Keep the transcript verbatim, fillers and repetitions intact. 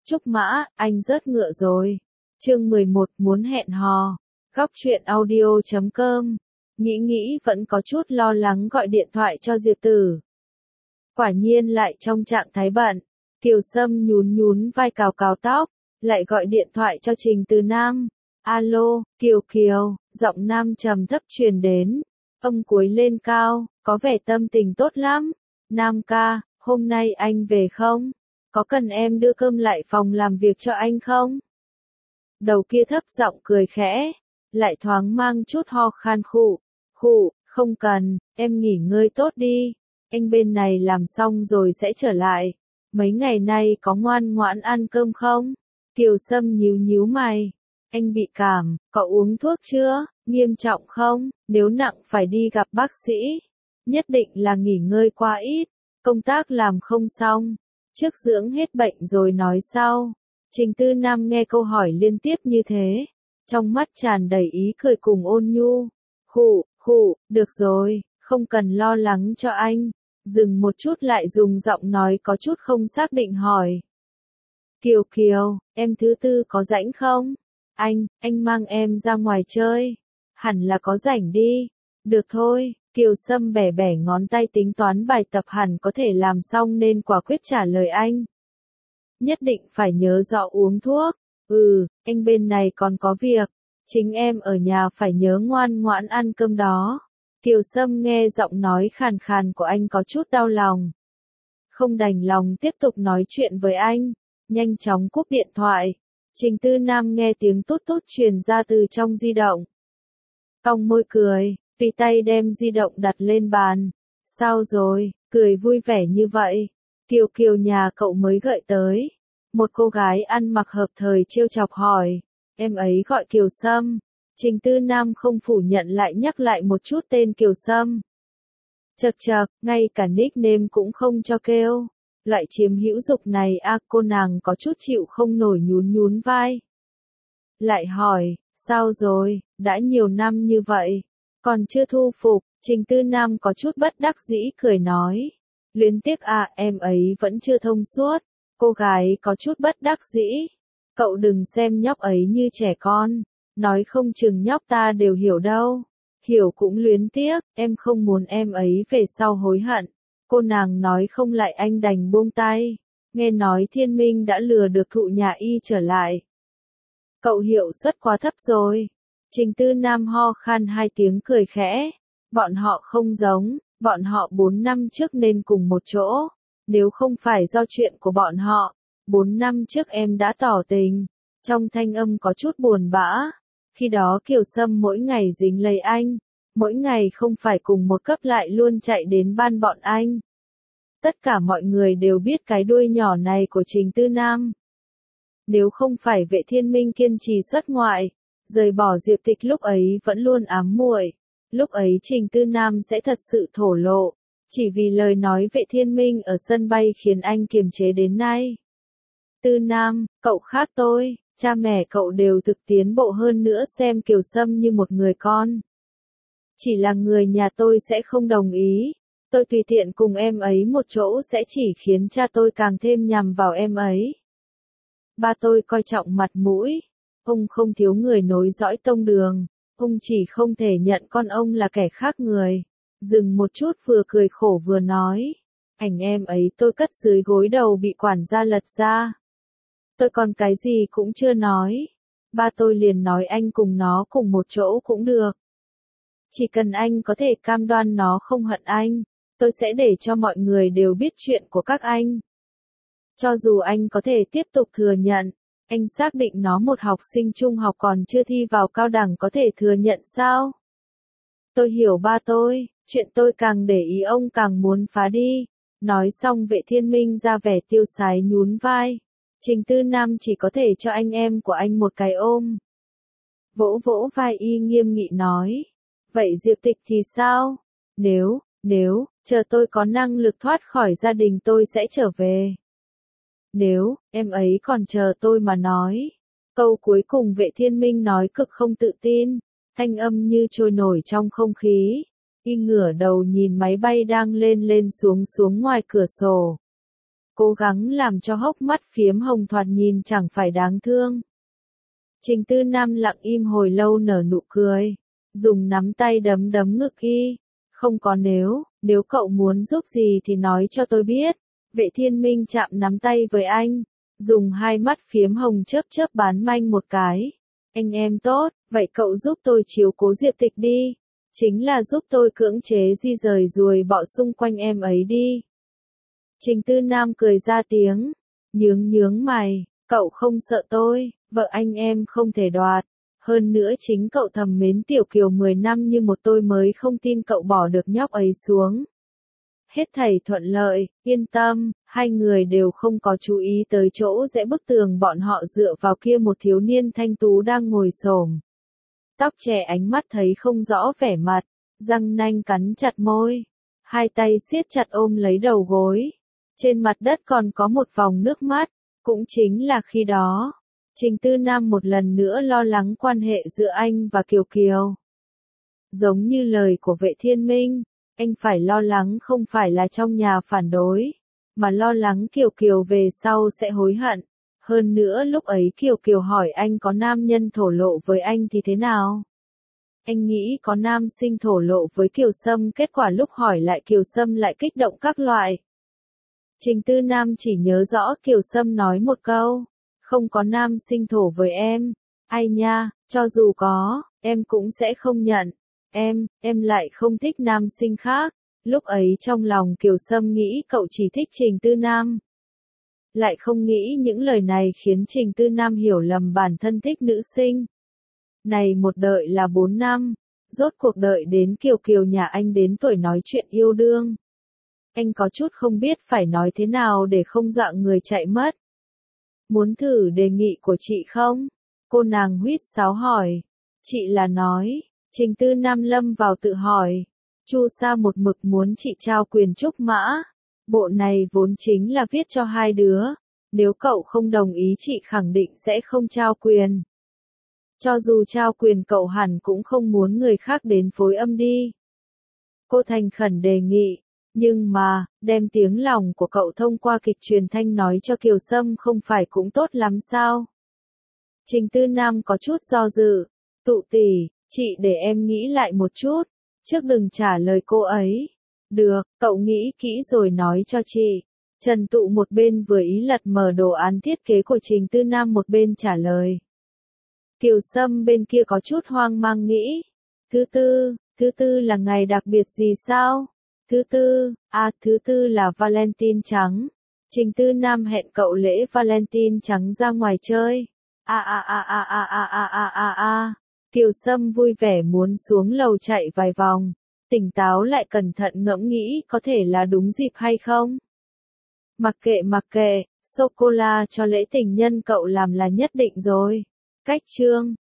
Trúc Mã, anh rớt ngựa rồi. Chương mười một muốn hẹn hò. Góc truyện audio chấm com. Nghĩ nghĩ vẫn có chút lo lắng gọi điện thoại cho Diệp Tử. Quả nhiên lại trong trạng thái bận. Kiều Sâm nhún nhún vai cào cào tóc, lại gọi điện thoại cho Trình Từ Nam. Alo, Kiều Kiều, giọng nam trầm thấp truyền đến. Âm cuối lên cao, có vẻ tâm tình tốt lắm. Nam ca, hôm nay anh về không? Có cần em đưa cơm lại phòng làm việc cho anh không? Đầu kia thấp giọng cười khẽ, lại thoáng mang chút ho khan khụ, khụ, không cần, em nghỉ ngơi tốt đi, anh bên này làm xong rồi sẽ trở lại. Mấy ngày nay có ngoan ngoãn ăn cơm không? Kiều Sâm nhíu nhíu mày, anh bị cảm, có uống thuốc chưa? Nghiêm trọng không? Nếu nặng phải đi gặp bác sĩ. Nhất định là nghỉ ngơi quá ít, công tác làm không xong. Trước dưỡng hết bệnh rồi nói sau. Trình Tư Nam nghe câu hỏi liên tiếp như thế, trong mắt tràn đầy ý cười cùng ôn nhu. Khụ, khụ, được rồi, không cần lo lắng cho anh. Dừng một chút lại dùng giọng nói có chút không xác định hỏi. Kiều Kiều, em thứ tư có rảnh không? Anh, anh mang em ra ngoài chơi. Hẳn là có rảnh đi. Được thôi. Kiều Sâm bẻ bẻ ngón tay tính toán bài tập hẳn có thể làm xong nên quả quyết trả lời anh. Nhất định phải nhớ rõ uống thuốc. Ừ, anh bên này còn có việc. Chính em ở nhà phải nhớ ngoan ngoãn ăn cơm đó. Kiều Sâm nghe giọng nói khàn khàn của anh có chút đau lòng. Không đành lòng tiếp tục nói chuyện với anh. Nhanh chóng cúp điện thoại. Trình Tư Nam nghe tiếng tút tút truyền ra từ trong di động. Cong môi cười. Tùy tay đem di động đặt lên bàn. Sao rồi, cười vui vẻ như vậy. Kiều Kiều nhà cậu mới gợi tới. Một cô gái ăn mặc hợp thời trêu chọc hỏi. Em ấy gọi Kiều Sâm. Trình Tư Nam không phủ nhận lại nhắc lại một chút tên Kiều Sâm. Chật chật, ngay cả nickname cũng không cho kêu. Loại chiếm hữu dục này a à, cô nàng có chút chịu không nổi nhún nhún vai. Lại hỏi, sao rồi, đã nhiều năm như vậy. Còn chưa thu phục, Trình Tư Nam có chút bất đắc dĩ cười nói. Luyến tiếc à, em ấy vẫn chưa thông suốt. Cô gái có chút bất đắc dĩ. Cậu đừng xem nhóc ấy như trẻ con. Nói không chừng nhóc ta đều hiểu đâu. Hiểu cũng luyến tiếc, em không muốn em ấy về sau hối hận. Cô nàng nói không lại anh đành buông tay. Nghe nói Thiên Minh đã lừa được thụ nhà y trở lại. Cậu hiệu suất quá thấp rồi. Trình Tư Nam ho khan hai tiếng cười khẽ. Bọn họ không giống, bọn họ bốn năm trước nên cùng một chỗ. Nếu không phải do chuyện của bọn họ, bốn năm trước em đã tỏ tình. Trong thanh âm có chút buồn bã. Khi đó Kiều Sâm mỗi ngày dính lấy anh. Mỗi ngày không phải cùng một cấp lại luôn chạy đến ban bọn anh. Tất cả mọi người đều biết cái đuôi nhỏ này của Trình Tư Nam. Nếu không phải Vệ Thiên Minh kiên trì xuất ngoại, rời bỏ Diệp Tịch lúc ấy vẫn luôn ám muội. Lúc ấy Trình Tư Nam sẽ thật sự thổ lộ. Chỉ vì lời nói Vệ Thiên Minh ở sân bay khiến anh kiềm chế đến nay. Tư Nam, cậu khác tôi, cha mẹ cậu đều thực tiến bộ hơn nữa xem Kiều Sâm như một người con. Chỉ là người nhà tôi sẽ không đồng ý. Tôi tùy tiện cùng em ấy một chỗ sẽ chỉ khiến cha tôi càng thêm nhằm vào em ấy. Ba tôi coi trọng mặt mũi. Ông không thiếu người nối dõi tông đường. Ông chỉ không thể nhận con ông là kẻ khác người. Dừng một chút vừa cười khổ vừa nói. Ảnh em ấy tôi cất dưới gối đầu bị quản gia lật ra. Tôi còn cái gì cũng chưa nói. Ba tôi liền nói anh cùng nó cùng một chỗ cũng được. Chỉ cần anh có thể cam đoan nó không hận anh, tôi sẽ để cho mọi người đều biết chuyện của các anh. Cho dù anh có thể tiếp tục thừa nhận, anh xác định nó một học sinh trung học còn chưa thi vào cao đẳng có thể thừa nhận sao? Tôi hiểu ba tôi, chuyện tôi càng để ý ông càng muốn phá đi. Nói xong Vệ Thiên Minh ra vẻ tiêu sái nhún vai. Trình Tư Nam chỉ có thể cho anh em của anh một cái ôm. Vỗ vỗ vai y nghiêm nghị nói. Vậy Diệp Tịch thì sao? Nếu, nếu, chờ tôi có năng lực thoát khỏi gia đình tôi sẽ trở về. Nếu, em ấy còn chờ tôi mà nói. Câu cuối cùng Vệ Thiên Minh nói cực không tự tin, thanh âm như trôi nổi trong không khí. Y ngửa đầu nhìn máy bay đang lên lên xuống xuống ngoài cửa sổ. cố gắng làm cho hốc mắt phiếm hồng thoạt nhìn chẳng phải đáng thương. Trình Tư Nam lặng im hồi lâu nở nụ cười, dùng nắm tay đấm đấm ngực y. Không có nếu, nếu cậu muốn giúp gì thì nói cho tôi biết. Vệ Thiên Minh chạm nắm tay với anh, dùng hai mắt phiếm hồng chớp chớp bán manh một cái. Anh em tốt, vậy cậu giúp tôi chiếu cố Diệp Tịch đi. Chính là giúp tôi cưỡng chế di rời ruồi bọ xung quanh em ấy đi. Trình Tư Nam cười ra tiếng, nhướng nhướng mày, cậu không sợ tôi, vợ anh em không thể đoạt. Hơn nữa chính cậu thầm mến Tiểu Kiều mười năm như một tôi mới không tin cậu bỏ được nhóc ấy xuống. Hết thảy thuận lợi, yên tâm, hai người đều không có chú ý tới chỗ rẽ bức tường bọn họ dựa vào kia một thiếu niên thanh tú đang ngồi xổm. Tóc trẻ ánh mắt thấy không rõ vẻ mặt, răng nanh cắn chặt môi, hai tay siết chặt ôm lấy đầu gối. Trên mặt đất còn có một vòng nước mắt, cũng chính là khi đó. Trình Tư Nam một lần nữa lo lắng quan hệ giữa anh và Kiều Kiều. Giống như lời của Vệ Thiên Minh, anh phải lo lắng không phải là trong nhà phản đối, mà lo lắng Kiều Kiều về sau sẽ hối hận. Hơn nữa lúc ấy Kiều Kiều hỏi anh có nam nhân thổ lộ với anh thì thế nào? Anh nghĩ có nam sinh thổ lộ với Kiều Sâm, kết quả lúc hỏi lại Kiều Sâm lại kích động các loại. Trình Tư Nam chỉ nhớ rõ Kiều Sâm nói một câu, không có nam sinh thổ với em. Ai nha, cho dù có, em cũng sẽ không nhận. Em, em lại không thích nam sinh khác. Lúc ấy trong lòng Kiều Sâm nghĩ cậu chỉ thích Trình Tư Nam. Lại không nghĩ những lời này khiến Trình Tư Nam hiểu lầm bản thân thích nữ sinh. Này một đợi là bốn năm, rốt cuộc đợi đến Kiều Kiều nhà anh đến tuổi nói chuyện yêu đương. Anh có chút không biết phải nói thế nào để không dọa người chạy mất. Muốn thử đề nghị của chị không? Cô nàng huýt sáo hỏi. Chị là nói, Trình Tư Nam lâm vào tự hỏi. Chu Sa một mực muốn chị trao quyền trúc mã. Bộ này vốn chính là viết cho hai đứa. Nếu cậu không đồng ý chị khẳng định sẽ không trao quyền. Cho dù trao quyền cậu hẳn cũng không muốn người khác đến phối âm đi. Cô thành khẩn đề nghị. Nhưng mà, đem tiếng lòng của cậu thông qua kịch truyền thanh nói cho Kiều Sâm không phải cũng tốt lắm sao? Trình Tư Nam có chút do dự. Tụ tỷ, chị để em nghĩ lại một chút, trước đừng trả lời cô ấy. Được, cậu nghĩ kỹ rồi nói cho chị. Trần Tụ một bên vừa ý lật mở đồ án thiết kế của Trình Tư Nam một bên trả lời. Kiều Sâm bên kia có chút hoang mang nghĩ. Thứ tư, thứ tư là ngày đặc biệt gì sao? Thứ tư, à thứ tư là Valentine trắng. Trình Tư Nam hẹn cậu lễ Valentine trắng ra ngoài chơi. A a a a a a a a a a. Kiều Sâm vui vẻ muốn xuống lầu chạy vài vòng. Tỉnh táo lại cẩn thận ngẫm nghĩ có thể là đúng dịp hay không. Mặc kệ mặc kệ, sô-cô-la cho lễ tình nhân cậu làm là nhất định rồi. Cách chương